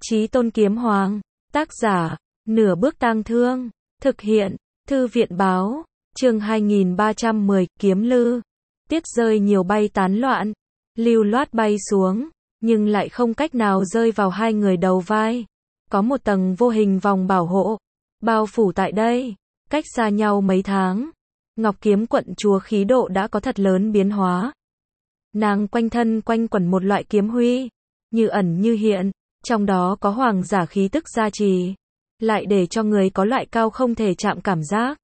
Chí Tôn Kiếm Hoàng, tác giả, Nửa Bước Tang Thương, thực hiện, Thư viện báo, chương 2310, Kiếm Lư. Tiết rơi nhiều bay tán loạn, lưu loát bay xuống, nhưng lại không cách nào rơi vào hai người đầu vai. Có một tầng vô hình vòng bảo hộ, bao phủ tại đây, cách xa nhau mấy tháng. Ngọc Kiếm quận chúa khí độ đã có thật lớn biến hóa. Nàng quanh thân quanh quẩn một loại kiếm huy, như ẩn như hiện, trong đó có hoàng giả khí tức gia trì, lại để cho người có loại cao không thể chạm cảm giác.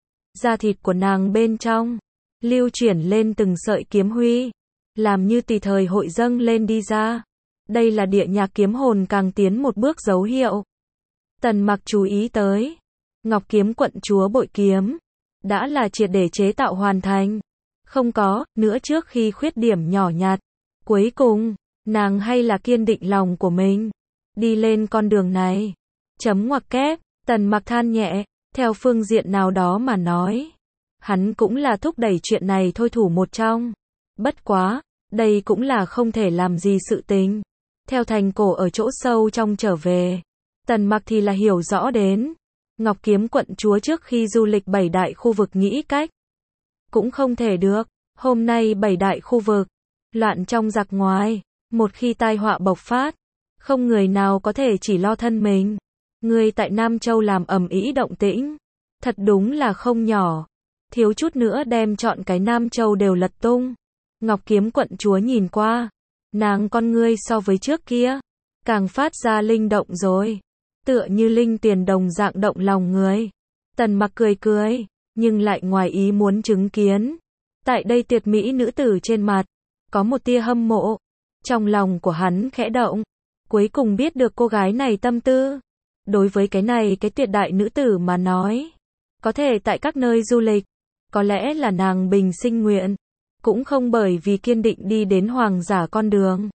Da thịt của nàng bên trong, lưu chuyển lên từng sợi kiếm huy, làm như tùy thời hội dâng lên đi ra. Đây là địa nhạc kiếm hồn càng tiến một bước dấu hiệu. Tần Mặc chú ý tới, Ngọc Kiếm quận chúa bội kiếm, đã là triệt để chế tạo hoàn thành. Không có nữa trước khi khuyết điểm nhỏ nhặt. Cuối cùng, nàng hay là kiên định lòng của mình, đi lên con đường này. Chấm ngoặc kép, Tần Mặc than nhẹ, theo phương diện nào đó mà nói, hắn cũng là thúc đẩy chuyện này thôi thủ một trong. Bất quá, đây cũng là không thể làm gì sự tình. Theo thành cổ ở chỗ sâu trong trở về, Tần Mặc thì là hiểu rõ đến, Ngọc Kiếm quận chúa trước khi du lịch 7 đại khu vực nghĩ cách, cũng không thể được. Hôm nay 7 đại khu vực, loạn trong giặc ngoài, một khi tai họa bộc phát, không người nào có thể chỉ lo thân mình. Người tại Nam Châu làm ầm ĩ động tĩnh, thật đúng là không nhỏ, thiếu chút nữa đem chọn cái Nam Châu đều lật tung. Ngọc Kiếm quận chúa nhìn qua, nàng con ngươi so với trước kia, càng phát ra linh động rồi, tựa như linh tiền đồng dạng động lòng người. Tần Mặc cười cười, nhưng lại ngoài ý muốn chứng kiến, tại đây tuyệt mỹ nữ tử trên mặt, có một tia hâm mộ. Trong lòng của hắn khẽ động, cuối cùng biết được cô gái này tâm tư. Đối với cái này cái tuyệt đại nữ tử mà nói, có thể tại các nơi du lịch, có lẽ là nàng bình sinh nguyện, cũng không bởi vì kiên định đi đến hoàng giả con đường,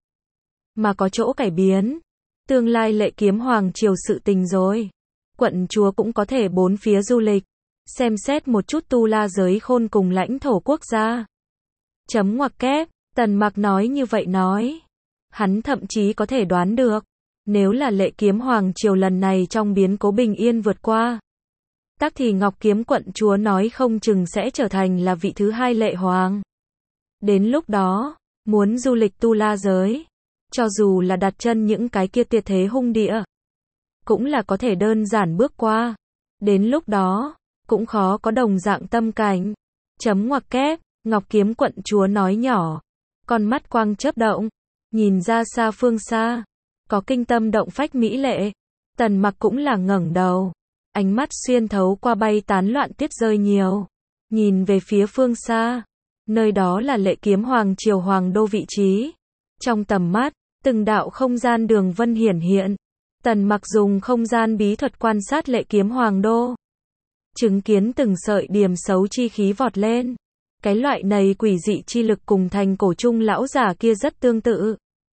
mà có chỗ cải biến. Tương lai lệ kiếm hoàng triều sự tình rồi, quận chúa cũng có thể bốn phía du lịch, xem xét một chút tu la giới khôn cùng lãnh thổ quốc gia. Chấm ngoặc kép, Tần Mặc nói như vậy nói, hắn thậm chí có thể đoán được, nếu là lệ kiếm hoàng triều lần này trong biến cố bình yên vượt qua, tác thì Ngọc Kiếm quận chúa nói không chừng sẽ trở thành là vị thứ hai lệ hoàng. Đến lúc đó, muốn du lịch tu la giới, cho dù là đặt chân những cái kia tuyệt thế hung địa, cũng là có thể đơn giản bước qua. Đến lúc đó, cũng khó có đồng dạng tâm cảnh. Chấm ngoặc kép, Ngọc Kiếm quận chúa nói nhỏ, con mắt quang chớp động, nhìn ra xa phương xa, có kinh tâm động phách mỹ lệ. Tần Mặc cũng là ngẩng đầu, ánh mắt xuyên thấu qua bay tán loạn tiết rơi nhiều, nhìn về phía phương xa, nơi đó là lệ kiếm hoàng triều hoàng đô vị trí. Trong tầm mắt, từng đạo không gian đường vân hiển hiện. Tần Mặc dùng không gian bí thuật quan sát lệ kiếm hoàng đô, chứng kiến từng sợi điểm xấu chi khí vọt lên. Cái loại này quỷ dị chi lực cùng thành cổ trung lão giả kia rất tương tự,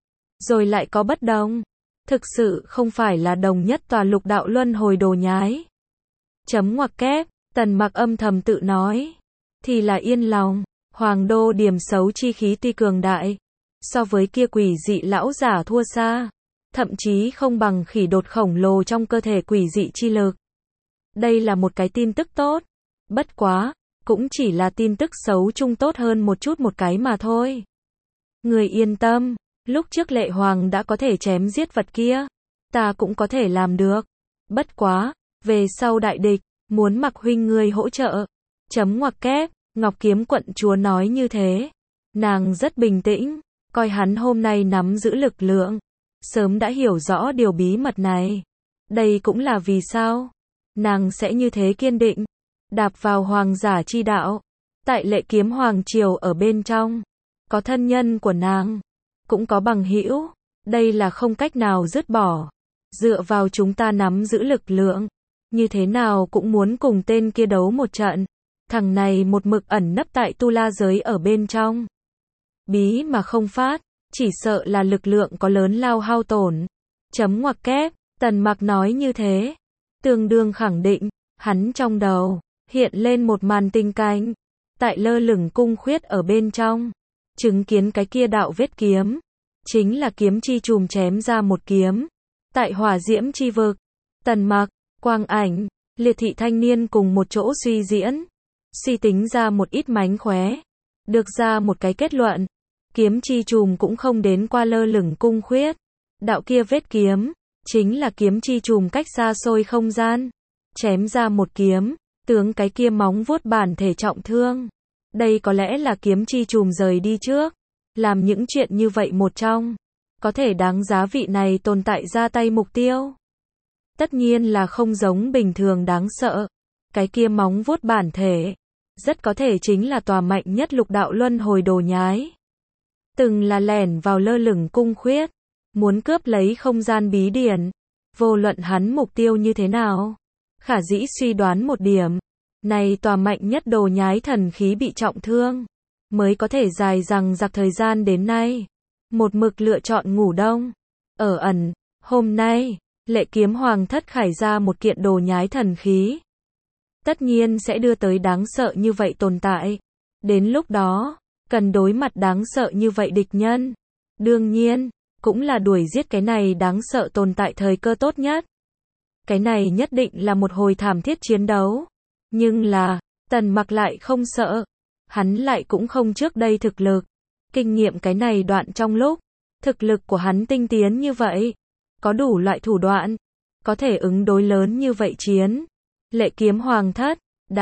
rồi lại có bất đồng. Thực sự không phải là đồng nhất tòa lục đạo luân hồi đồ nhái. Chấm ngoặc kép, Tần Mặc âm thầm tự nói, thì là yên lòng. Hoàng đô điểm xấu chi khí tuy cường đại, so với kia quỷ dị lão giả thua xa, thậm chí không bằng khỉ đột khổng lồ trong cơ thể quỷ dị chi lực. Đây là một cái tin tức tốt, bất quá, cũng chỉ là tin tức xấu chung tốt hơn một chút một cái mà thôi. Người yên tâm, lúc trước lệ hoàng đã có thể chém giết vật kia, ta cũng có thể làm được. Bất quá, về sau đại địch, muốn Mặc huynh ngươi hỗ trợ. Chấm ngoặc kép, Ngọc Kiếm quận chúa nói như thế, nàng rất bình tĩnh, coi hắn hôm nay nắm giữ lực lượng, sớm đã hiểu rõ điều bí mật này. Đây cũng là vì sao nàng sẽ như thế kiên định, đạp vào hoàng giả chi đạo. Tại lệ kiếm hoàng triều ở bên trong, có thân nhân của nàng, cũng có bằng hữu, đây là không cách nào dứt bỏ. Dựa vào chúng ta nắm giữ lực lượng, như thế nào cũng muốn cùng tên kia đấu một trận. Thằng này một mực ẩn nấp tại tu la giới ở bên trong, bí mà không phát, chỉ sợ là lực lượng có lớn lao hao tổn. Chấm ngoặc kép, Tần Mặc nói như thế, tương đương khẳng định, hắn trong đầu hiện lên một màn tình cảnh, tại lơ lửng cung khuyết ở bên trong, chứng kiến cái kia đạo vết kiếm, chính là kiếm chi chùm chém ra một kiếm, Tại hỏa diễm chi vực, Tần Mặc, Quang Ảnh, Liệt thị thanh niên cùng một chỗ suy diễn, suy tính ra một ít mánh khóe, được ra một cái kết luận. Kiếm chi chùm cũng không đến qua lơ lửng cung khuyết. Đạo kia vết kiếm, chính là kiếm chi chùm cách xa xôi không gian. Chém ra một kiếm, tướng cái kia móng vuốt bản thể trọng thương. Đây có lẽ là kiếm chi chùm rời đi trước. Làm những chuyện như vậy một trong. Có thể đáng giá vị này tồn tại ra tay mục tiêu. Tất nhiên là không giống bình thường đáng sợ. Cái kia móng vuốt bản thể. Rất có thể chính là tòa mạnh nhất lục đạo luân hồi đồ nhái. Từng là lẻn vào lơ lửng cung khuyết. Muốn cướp lấy không gian bí điển. Vô luận hắn mục tiêu như thế nào. Khả dĩ suy đoán một điểm. Này tòa mạnh nhất đồ nhái thần khí bị trọng thương. Mới có thể dài dằng dặc thời gian đến nay. Một mực lựa chọn ngủ đông. Ở ẩn, hôm nay, Lệ Kiếm Hoàng thất khải ra một kiện đồ nhái thần khí. Tất nhiên sẽ đưa tới đáng sợ như vậy tồn tại. Đến lúc đó, cần đối mặt đáng sợ như vậy địch nhân. Đương nhiên, cũng là đuổi giết cái này đáng sợ tồn tại thời cơ tốt nhất. Cái này nhất định là một hồi thảm thiết chiến đấu. Nhưng là, Tần Mặc lại không sợ. Hắn lại cũng không trước đây thực lực. Kinh nghiệm cái này đoạn trong lúc, thực lực của hắn tinh tiến như vậy. Có đủ loại thủ đoạn. Có thể ứng đối lớn như vậy chiến. Lệ Kiếm Hoàng thất,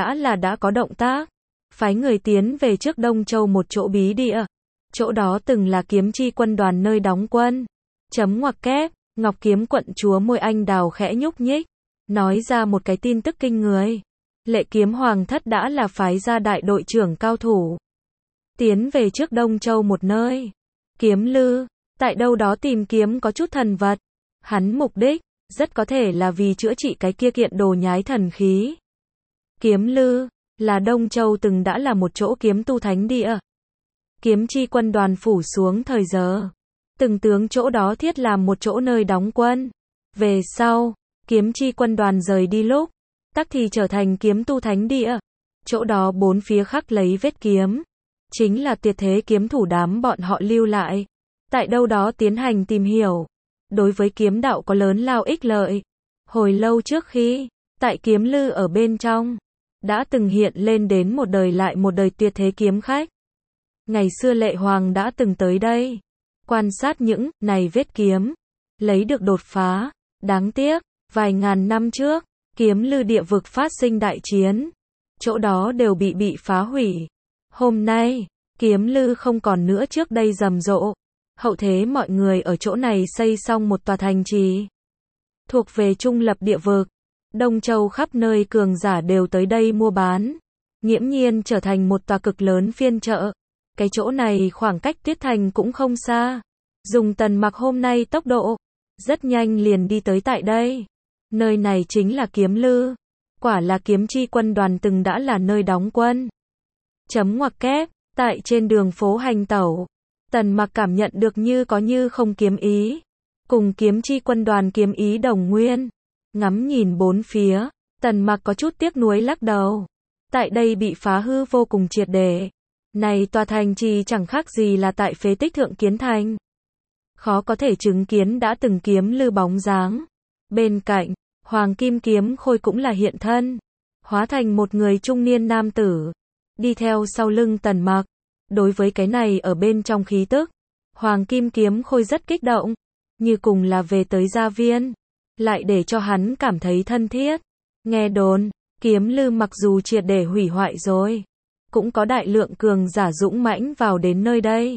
đã có động tác. Phái người tiến về trước Đông Châu một chỗ bí địa. Chỗ đó từng là kiếm chi quân đoàn nơi đóng quân. Chấm ngoặc kép, Ngọc Kiếm quận chúa môi anh đào khẽ nhúc nhích. Nói ra một cái tin tức kinh người. Lệ Kiếm Hoàng thất đã là phái ra đại đội trưởng cao thủ. Tiến về trước Đông Châu một nơi. Kiếm lư, tại đâu đó tìm kiếm có chút thần vật. Hắn mục đích, rất có thể là vì chữa trị cái kia kiện đồ nhái thần khí. Kiếm lư, là Đông Châu từng đã là một chỗ kiếm tu thánh địa. Kiếm chi quân đoàn phủ xuống thời giờ. Từng tướng chỗ đó thiết làm một chỗ nơi đóng quân. Về sau, kiếm chi quân đoàn rời đi lúc, tắc thì trở thành kiếm tu thánh địa. Chỗ đó bốn phía khắc lấy vết kiếm. Chính là tuyệt thế kiếm thủ đám bọn họ lưu lại. Tại đâu đó tiến hành tìm hiểu. Đối với kiếm đạo có lớn lao ích lợi. Hồi lâu trước khi, tại kiếm lư ở bên trong, đã từng hiện lên đến một đời lại một đời tuyệt thế kiếm khách. Ngày xưa Lệ Hoàng đã từng tới đây. Quan sát những này vết kiếm. Lấy được đột phá. Đáng tiếc, vài ngàn năm trước, kiếm lư địa vực phát sinh đại chiến. Chỗ đó đều bị phá hủy. Hôm nay, kiếm lư không còn nữa trước đây rầm rộ. Hậu thế mọi người ở chỗ này xây xong một tòa thành trì. Thuộc về trung lập địa vực. Đông Châu khắp nơi cường giả đều tới đây mua bán. Nghiễm nhiên trở thành một tòa cực lớn phiên chợ. Cái chỗ này khoảng cách Tuyết Thành cũng không xa. Dùng Tần Mặc hôm nay tốc độ, rất nhanh liền đi tới tại đây. Nơi này chính là kiếm lư. Quả là kiếm chi quân đoàn từng đã là nơi đóng quân. Chấm ngoặc kép, tại trên đường phố hành tẩu. Tần Mặc cảm nhận được như có như không kiếm ý. Cùng kiếm chi quân đoàn kiếm ý đồng nguyên. Ngắm nhìn bốn phía, Tần Mặc có chút tiếc nuối lắc đầu. Tại đây bị phá hư vô cùng triệt để. Này tòa thành trì chẳng khác gì là tại phế tích thượng kiến thành. Khó có thể chứng kiến đã từng kiếm lư bóng dáng. Bên cạnh, Hoàng Kim Kiếm Khôi cũng là hiện thân. Hóa thành một người trung niên nam tử. Đi theo sau lưng Tần Mặc. Đối với cái này ở bên trong khí tức, Hoàng Kim Kiếm Khôi rất kích động. Như cùng là về tới gia viên. Lại để cho hắn cảm thấy thân thiết. Nghe đồn, kiếm lư mặc dù triệt để hủy hoại rồi. Cũng có đại lượng cường giả dũng mãnh vào đến nơi đây.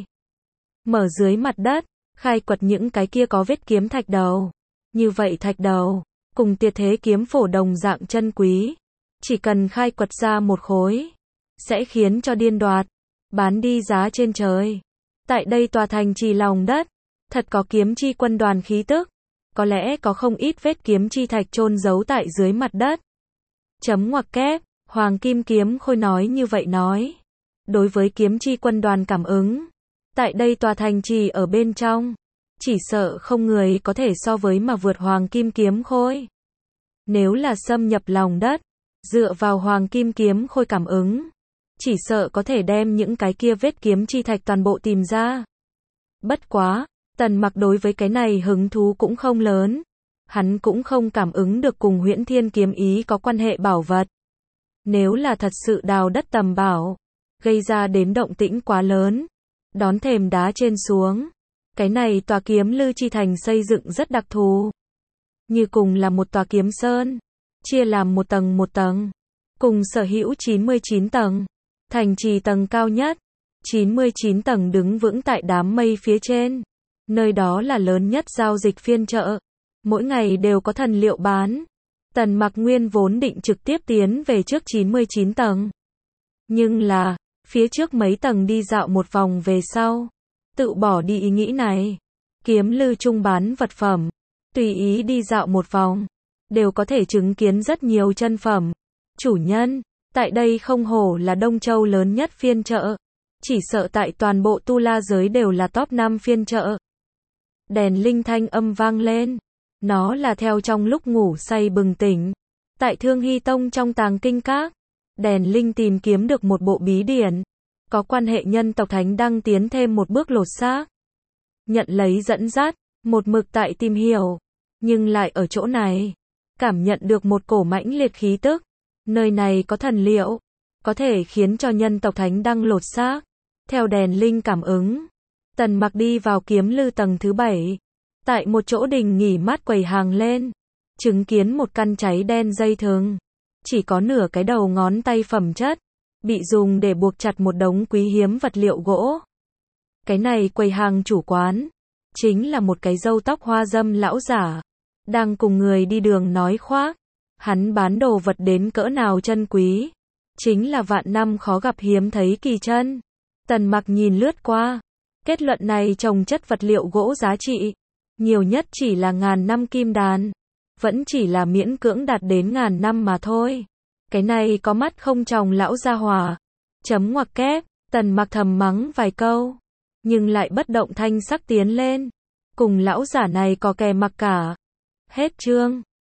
Mở dưới mặt đất, khai quật những cái kia có vết kiếm thạch đầu. Như vậy thạch đầu, cùng tuyệt thế kiếm phổ đồng dạng chân quý. Chỉ cần khai quật ra một khối, sẽ khiến cho điên đoạt, bán đi giá trên trời. Tại đây tòa thành trì lòng đất, thật có kiếm chi quân đoàn khí tức. Có lẽ có không ít vết kiếm chi thạch chôn giấu tại dưới mặt đất. Chấm ngoặc kép, Hoàng Kim Kiếm Khôi nói như vậy nói. Đối với kiếm chi quân đoàn cảm ứng. Tại đây tòa thành trì ở bên trong. Chỉ sợ không người có thể so với mà vượt Hoàng Kim Kiếm Khôi. Nếu là xâm nhập lòng đất, dựa vào Hoàng Kim Kiếm Khôi cảm ứng. Chỉ sợ có thể đem những cái kia vết kiếm chi thạch toàn bộ tìm ra. Bất quá, Tần Mặc đối với cái này hứng thú cũng không lớn. hắn cũng không cảm ứng được cùng Huyễn Thiên kiếm ý có quan hệ bảo vật. Nếu là thật sự đào đất tầm bảo, gây ra đến động tĩnh quá lớn, đón thềm đá trên xuống, cái này tòa kiếm lư chi thành xây dựng rất đặc thù. Như cùng là một tòa kiếm sơn, chia làm một tầng, cùng sở hữu 99 tầng, thành trì tầng cao nhất, 99 tầng đứng vững tại đám mây phía trên, nơi đó là lớn nhất giao dịch phiên chợ, mỗi ngày đều có thần liệu bán. Tần Mặc nguyên vốn định trực tiếp tiến về trước 99 tầng, nhưng là, phía trước mấy tầng đi dạo một vòng về sau, tự bỏ đi ý nghĩ này. Kiếm lư trung bán vật phẩm, tùy ý đi dạo một vòng, đều có thể chứng kiến rất nhiều chân phẩm. Chủ nhân, tại đây không hổ là Đông Châu lớn nhất phiên chợ, chỉ sợ tại toàn bộ tu la giới đều là top 5 phiên chợ. Đèn linh thanh âm vang lên, nó là theo trong lúc ngủ say bừng tỉnh. Tại Thương Hy Tông trong tàng kinh các, đèn linh tìm kiếm được một bộ bí điển, có quan hệ nhân tộc Thánh Đăng tiến thêm một bước lột xác. Nhận lấy dẫn dắt, một mực tại tìm hiểu, nhưng lại ở chỗ này, cảm nhận được một cổ mãnh liệt khí tức. Nơi này có thần liệu, có thể khiến cho nhân tộc Thánh Đăng lột xác. Theo đèn linh cảm ứng, Tần Mặc đi vào kiếm lư tầng thứ 7. Tại một chỗ đình nghỉ mát quầy hàng lên, chứng kiến một căn cháy đen dây thừng, chỉ có nửa cái đầu ngón tay phẩm chất, bị dùng để buộc chặt một đống quý hiếm vật liệu gỗ. Cái này quầy hàng chủ quán, chính là một cái râu tóc hoa dâm lão giả, đang cùng người đi đường nói khoác. Hắn bán đồ vật đến cỡ nào chân quý, chính là vạn năm khó gặp hiếm thấy kỳ chân. Tần Mặc nhìn lướt qua, kết luận này trồng chất vật liệu gỗ giá trị, nhiều nhất chỉ là 1000 năm kim đàn, vẫn chỉ là miễn cưỡng đạt đến 1000 năm mà thôi. Cái này có mắt không tròng lão gia hỏa. Chấm ngoặc kép, Tần Mặc thầm mắng vài câu, nhưng lại bất động thanh sắc tiến lên, cùng lão giả này có kè mặc cả. Hết chương.